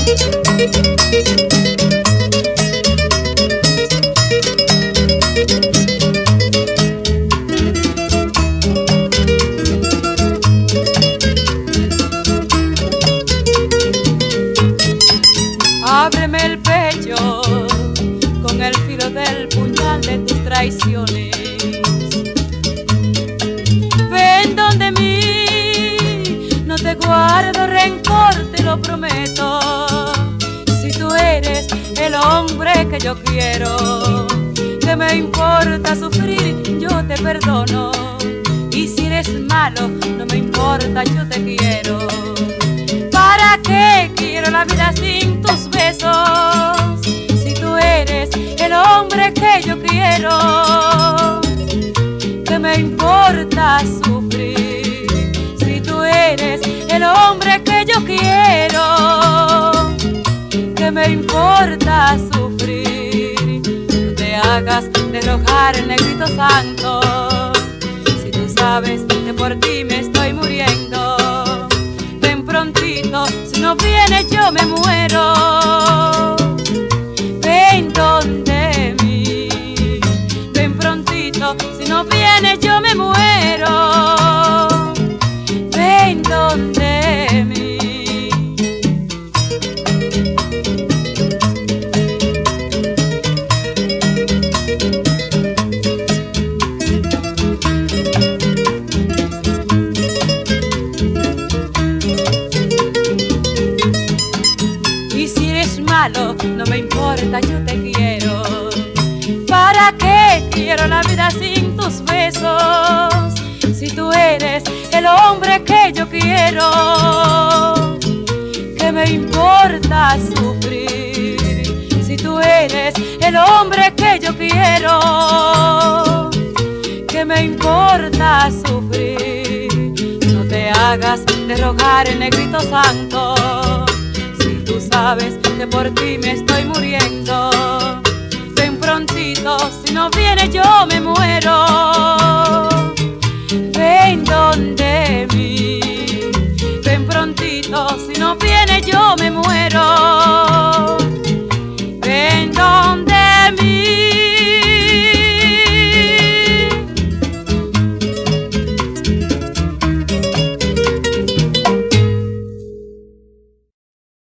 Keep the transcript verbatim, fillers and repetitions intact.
Ábreme el pecho con el filo del puñal de tus traiciones. Ven donde mí, no te guardo rencor, te lo prometo. Si tú eres el hombre que yo quiero, que me importa sufrir, yo te perdono. Y si eres malo, no me importa, yo te quiero. ¿Para qué quiero la vida sin tus besos? Si tú eres el hombre que yo quiero, ¿qué me importa sufrir? Si tú eres el hombre que yo quiero, ¿qué me importa sufrir? No te hagas de rogar, negrito santo, si tú sabes que por ti me estoy muriendo. Prontito, si no vienes yo me muero. Ven donde mí, ven prontito, si no vienes yo me muero. Ven donde mí. No me importa, yo te quiero. ¿Para qué quiero la vida sin tus besos? Si tú eres el hombre que yo quiero, ¿qué me importa sufrir? Si tú eres el hombre que yo quiero, ¿qué me importa sufrir? No te hagas de rogar, negrito santo, tú sabes que por ti me estoy muriendo. Ven prontito, si no vienes yo me